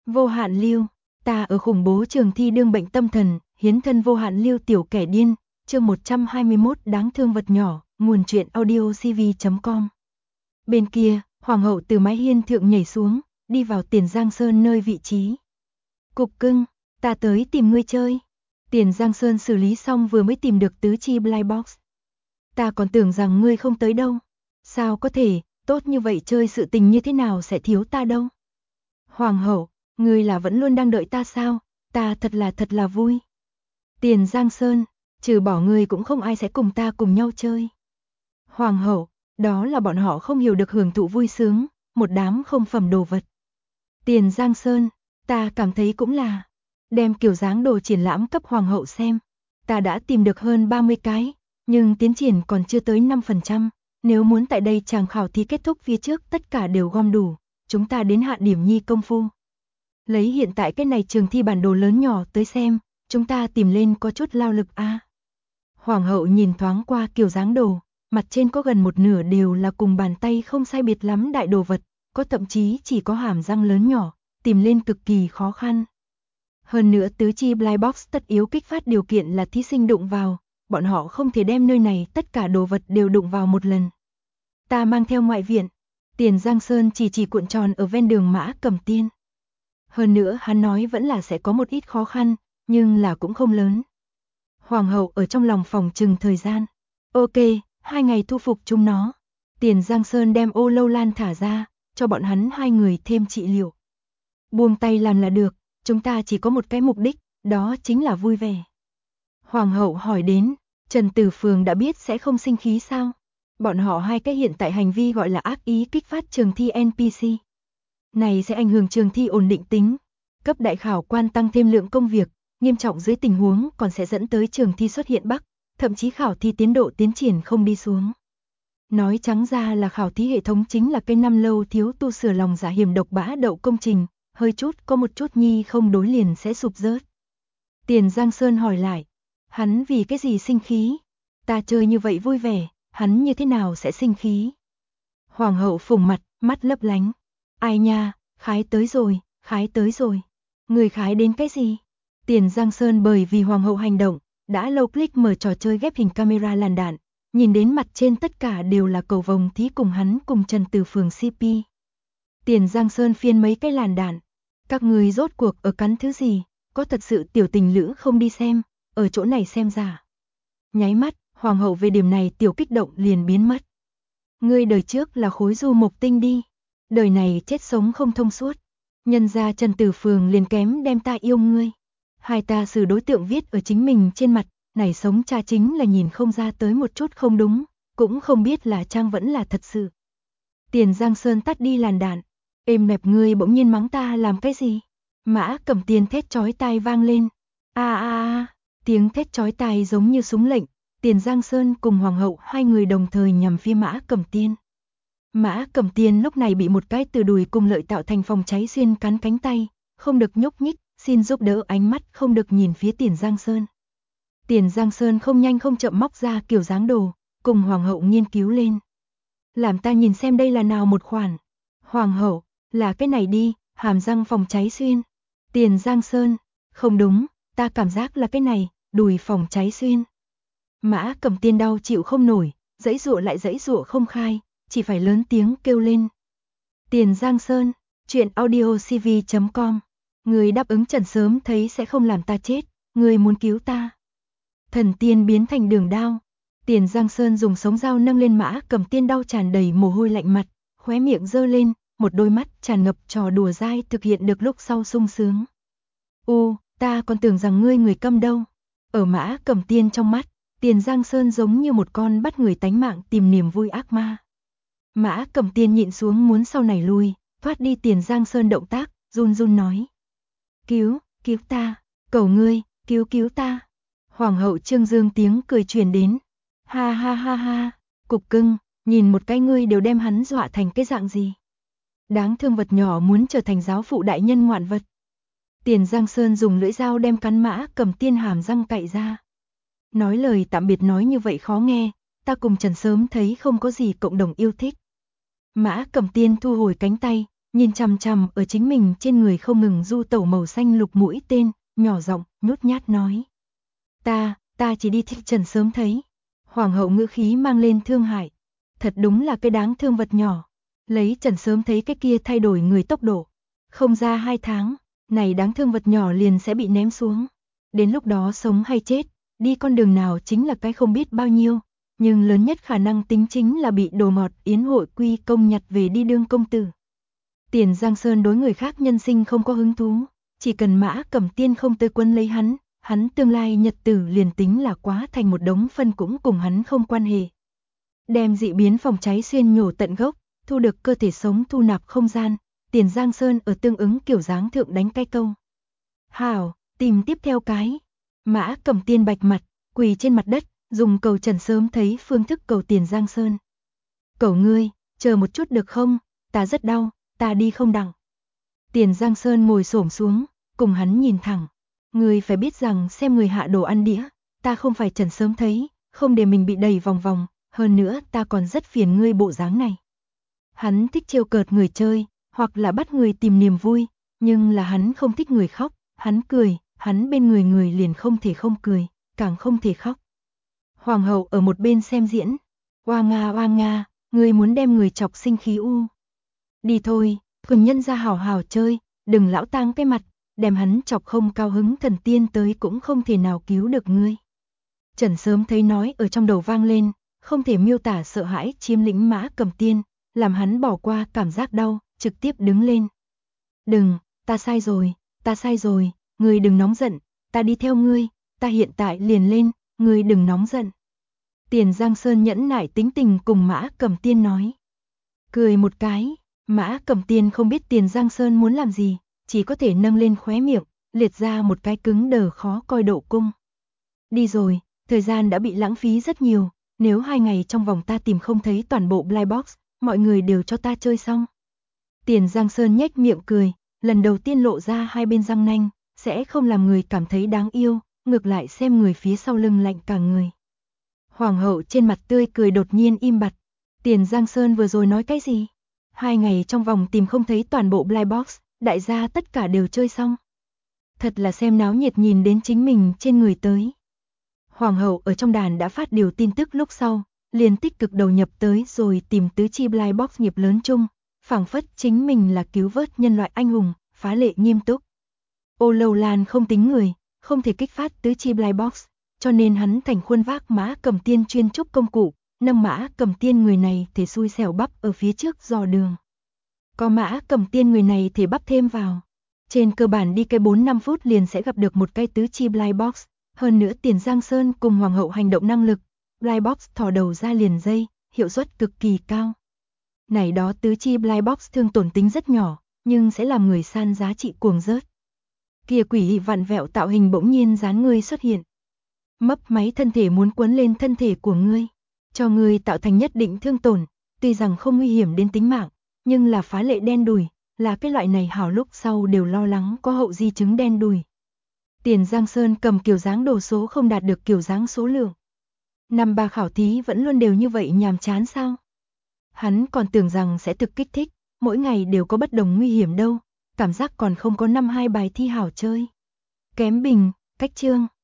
Vô hạn lưu, ta ở khủng bố trường thi đương bệnh tâm thần, hiến thân vô hạn lưu tiểu kẻ điên, chương 121 đáng thương vật nhỏ, nguồn truyện audio cv.com. Bên kia, hoàng hậu từ mái hiên thượng nhảy xuống, đi vào Tiền Giang Sơn nơi vị trí. Cục cưng, ta tới tìm ngươi chơi. Tiền Giang Sơn xử lý xong vừa mới tìm được tứ chi blind box. Ta còn tưởng rằng ngươi không tới đâu. Sao có thể, tốt như vậy chơi sự tình như thế nào sẽ thiếu ta đâu. Hoàng hậu, ngươi là vẫn luôn đang đợi ta sao, ta thật là vui. Tiền Giang Sơn, trừ bỏ ngươi cũng không ai sẽ cùng ta cùng nhau chơi. Hoàng hậu, đó là bọn họ không hiểu được hưởng thụ vui sướng, một đám không phẩm đồ vật. Tiền Giang Sơn, ta cảm thấy cũng là, đem kiểu dáng đồ triển lãm cấp hoàng hậu xem. Ta đã tìm được hơn 30 cái, nhưng tiến triển còn chưa tới 5%, nếu muốn tại đây chàng khảo thí kết thúc phía trước tất cả đều gom đủ, chúng ta đến hạ điểm nhi công phu. Lấy hiện tại cái này trường thi bản đồ lớn nhỏ tới xem, chúng ta tìm lên có chút lao lực a. Hoàng hậu nhìn thoáng qua kiểu dáng đồ, mặt trên có gần một nửa đều là cùng bàn tay không sai biệt lắm đại đồ vật, có thậm chí chỉ có hàm răng lớn nhỏ, tìm lên cực kỳ khó khăn. Hơn nữa tứ chi blind box tất yếu kích phát điều kiện là thí sinh đụng vào, bọn họ không thể đem nơi này tất cả đồ vật đều đụng vào một lần. Ta mang theo ngoại viện, Tiền Giang Sơn chỉ cuộn tròn ở ven đường Mã Cầm Tiên. Hơn nữa hắn nói vẫn là sẽ có một ít khó khăn, nhưng là cũng không lớn. Hoàng hậu ở trong lòng phòng trừng thời gian. Ok, 2 ngày thu phục chúng nó. Tiền Giang Sơn đem ô lâu lan thả ra, cho bọn hắn 2 người thêm trị liệu. Buông tay làm là được, chúng ta chỉ có một cái mục đích, đó chính là vui vẻ. Hoàng hậu hỏi đến, Trần Tử Phường đã biết sẽ không sinh khí sao? Bọn họ 2 cái hiện tại hành vi gọi là ác ý kích phát trường thi NPC. Này sẽ ảnh hưởng trường thi ổn định tính, cấp đại khảo quan tăng thêm lượng công việc, nghiêm trọng dưới tình huống còn sẽ dẫn tới trường thi xuất hiện bắc, thậm chí khảo thi tiến độ tiến triển không đi xuống. Nói trắng ra là khảo thí hệ thống chính là cây năm lâu thiếu tu sửa lòng dạ hiểm độc bã đậu công trình, hơi chút có một chút nhi không đối liền sẽ sụp rớt. Tiền Giang Sơn hỏi lại, hắn vì cái gì sinh khí? Ta chơi như vậy vui vẻ, hắn như thế nào sẽ sinh khí? Hoàng hậu phủng mặt, mắt lấp lánh. Ai nha, khái tới rồi. Người khái đến cái gì? Tiền Giang Sơn bởi vì hoàng hậu hành động, đã lâu click mở trò chơi ghép hình camera làn đạn, nhìn đến mặt trên tất cả đều là cầu vồng thí cùng hắn cùng Trần Tử Phường CP. Tiền Giang Sơn phiên mấy cái làn đạn, các người rốt cuộc ở cắn thứ gì, có thật sự tiểu tình lữ không đi xem, ở chỗ này xem giả. Nháy mắt, hoàng hậu về điểm này tiểu kích động liền biến mất. Ngươi đời trước là khối du mộc tinh đi, đời này chết sống không thông suốt. Nhân ra Trần Tử Phường liền kém đem ta yêu ngươi. Hai ta xử đối tượng viết ở chính mình trên mặt, này sống cha chính là nhìn không ra tới một chút không đúng, cũng không biết là trang vẫn là thật sự. Tiền Giang Sơn tắt đi làn đạn, êm đẹp ngươi bỗng nhiên mắng ta làm cái gì? Mã Cầm Tiên thét chói tai vang lên. Tiếng thét chói tai giống như súng lệnh, Tiền Giang Sơn cùng hoàng hậu 2 người đồng thời nhằm phía Mã Cầm Tiên. Mã Cầm Tiên lúc này bị một cái từ đùi cùng lợi tạo thành phòng cháy xuyên cắn cánh tay, không được nhúc nhích, xin giúp đỡ ánh mắt không được nhìn phía Tiền Giang Sơn. Tiền Giang Sơn không nhanh không chậm móc ra kiểu dáng đồ, cùng hoàng hậu nghiên cứu lên. Làm ta nhìn xem đây là nào một khoản. Hoàng hậu, là cái này đi, hàm răng phòng cháy xuyên. Tiền Giang Sơn, không đúng, ta cảm giác là cái này, đùi phòng cháy xuyên. Mã Cầm Tiên đau chịu không nổi, giãy giụa không khai, chỉ phải lớn tiếng kêu lên. Tiền Giang Sơn, truyện audio cv.com. Người đáp ứng Trần sớm thấy sẽ không làm ta chết, người muốn cứu ta. Thần tiên biến thành đường đao. Tiền Giang Sơn dùng sống dao nâng lên Mã Cầm Tiên đau tràn đầy mồ hôi lạnh mặt, khóe miệng giơ lên, một đôi mắt tràn ngập trò đùa dai thực hiện được lúc sau sung sướng. Ta còn tưởng rằng ngươi người câm đâu. Ở Mã Cầm Tiên trong mắt, Tiền Giang Sơn giống như một con bắt người tánh mạng tìm niềm vui ác ma. Mã Cầm Tiên nhịn xuống muốn sau này lui, thoát đi Tiền Giang Sơn động tác, run nói. Cứu ta, cầu ngươi, cứu ta. Hoàng hậu Trương Dương tiếng cười truyền đến. Ha, cục cưng, nhìn một cái ngươi đều đem hắn dọa thành cái dạng gì. Đáng thương vật nhỏ muốn trở thành giáo phụ đại nhân ngoạn vật. Tiền Giang Sơn dùng lưỡi dao đem cắn Mã Cầm Tiên hàm răng cạy ra. Nói lời tạm biệt nói như vậy khó nghe, ta cùng Trần sớm thấy không có gì cộng đồng yêu thích. Mã Cầm Tiên thu hồi cánh tay, nhìn chằm chằm ở chính mình trên người không ngừng du tẩu màu xanh lục mũi tên, nhỏ giọng, nhút nhát nói. Ta chỉ đi thích Trần Sớm Thấy. Hoàng hậu ngữ khí mang lên thương hại. Thật đúng là cái đáng thương vật nhỏ. Lấy Trần Sớm Thấy cái kia thay đổi người tốc độ. Không ra 2 tháng, này đáng thương vật nhỏ liền sẽ bị ném xuống. Đến lúc đó sống hay chết, đi con đường nào chính là cái không biết bao nhiêu. Nhưng lớn nhất khả năng tính chính là bị đồ ngọt yến hội quy công nhặt về đi đương công tử. Tiền Giang Sơn đối người khác nhân sinh không có hứng thú. Chỉ cần Mã Cẩm Tiên không tới quân lấy hắn tương lai nhật tử liền tính là quá thành một đống phân cũng cùng hắn không quan hệ. Đem dị biến phòng cháy xuyên nhổ tận gốc, thu được cơ thể sống thu nạp không gian, Tiền Giang Sơn ở tương ứng kiểu dáng thượng đánh cái câu. Hảo, tìm tiếp theo cái. Mã Cẩm Tiên bạch mặt, quỳ trên mặt đất, dùng cầu Trần Sớm Thấy phương thức cầu Tiền Giang Sơn. Cầu ngươi, chờ một chút được không, ta rất đau, ta đi không đặng. Tiền Giang Sơn ngồi xổm xuống, cùng hắn nhìn thẳng. Ngươi phải biết rằng xem người hạ đồ ăn đĩa, ta không phải Trần Sớm Thấy, không để mình bị đẩy vòng vòng, hơn nữa ta còn rất phiền ngươi bộ dáng này. Hắn thích trêu cợt người chơi, hoặc là bắt người tìm niềm vui, nhưng là hắn không thích người khóc, hắn cười, hắn bên người liền không thể không cười, càng không thể khóc. Hoàng hậu ở một bên xem diễn, oa nga, ngươi muốn đem người chọc sinh khí u. Đi thôi, cùng nhân ra hào hào chơi, đừng lão tang cái mặt, đem hắn chọc không cao hứng thần tiên tới cũng không thể nào cứu được ngươi. Trần Sớm Thấy nói ở trong đầu vang lên, không thể miêu tả sợ hãi chiếm lĩnh Mã Cẩm Tiên, làm hắn bỏ qua cảm giác đau, trực tiếp đứng lên. Đừng, ta sai rồi, ngươi đừng nóng giận, ta đi theo ngươi, ta hiện tại liền lên, ngươi đừng nóng giận. Tiền Giang Sơn nhẫn nại tính tình cùng Mã Cẩm Tiên nói. Cười một cái, Mã Cẩm Tiên không biết Tiền Giang Sơn muốn làm gì, chỉ có thể nâng lên khóe miệng, liệt ra một cái cứng đờ khó coi độ cung. Đi rồi, thời gian đã bị lãng phí rất nhiều, nếu 2 ngày trong vòng ta tìm không thấy toàn bộ Blind Box, mọi người đều cho ta chơi xong. Tiền Giang Sơn nhếch miệng cười, lần đầu tiên lộ ra hai bên răng nanh, sẽ không làm người cảm thấy đáng yêu, ngược lại xem người phía sau lưng lạnh cả người. Hoàng hậu trên mặt tươi cười đột nhiên im bặt. Tiền Giang Sơn vừa rồi nói cái gì? 2 ngày trong vòng tìm không thấy toàn bộ Blind Box, đại gia tất cả đều chơi xong. Thật là xem náo nhiệt nhìn đến chính mình trên người tới. Hoàng hậu ở trong đàn đã phát điều tin tức lúc sau, liền tích cực đầu nhập tới rồi tìm tứ chi Blind Box nghiệp lớn chung, phảng phất chính mình là cứu vớt nhân loại anh hùng, phá lệ nghiêm túc. Ô Lâu Lan không tính người, không thể kích phát tứ chi Blind Box, cho nên hắn thành khuôn vác Mã Cẩm Tiên chuyên trúc công cụ, nâng Mã Cẩm Tiên người này thể xui xẻo bắp ở phía trước dò đường. Có Mã Cẩm Tiên người này thể bắp thêm vào. Trên cơ bản đi cái 4-5 phút liền sẽ gặp được một cái tứ chi Blind Box, hơn nữa Tiền Giang Sơn cùng Hoàng hậu hành động năng lực, Blind Box thò đầu ra liền dây, hiệu suất cực kỳ cao. Này đó tứ chi Blind Box thương tổn tính rất nhỏ, nhưng sẽ làm người san giá trị cuồng rớt. Kia quỷ vặn vẹo tạo hình bỗng nhiên dán ngươi xuất hiện. Mấp máy thân thể muốn quấn lên thân thể của ngươi, cho ngươi tạo thành nhất định thương tổn, tuy rằng không nguy hiểm đến tính mạng, nhưng là phá lệ đen đủi, là cái loại này hảo lúc sau đều lo lắng có hậu di chứng đen đủi. Tiền Giang Sơn cầm kiểu dáng đồ số không đạt được kiểu dáng số lượng. Năm ba khảo thí vẫn luôn đều như vậy nhàm chán sao? Hắn còn tưởng rằng sẽ thực kích thích, mỗi ngày đều có bất đồng nguy hiểm đâu, cảm giác còn không có 5-2 bài thi hảo chơi. Kém bình, cách chương.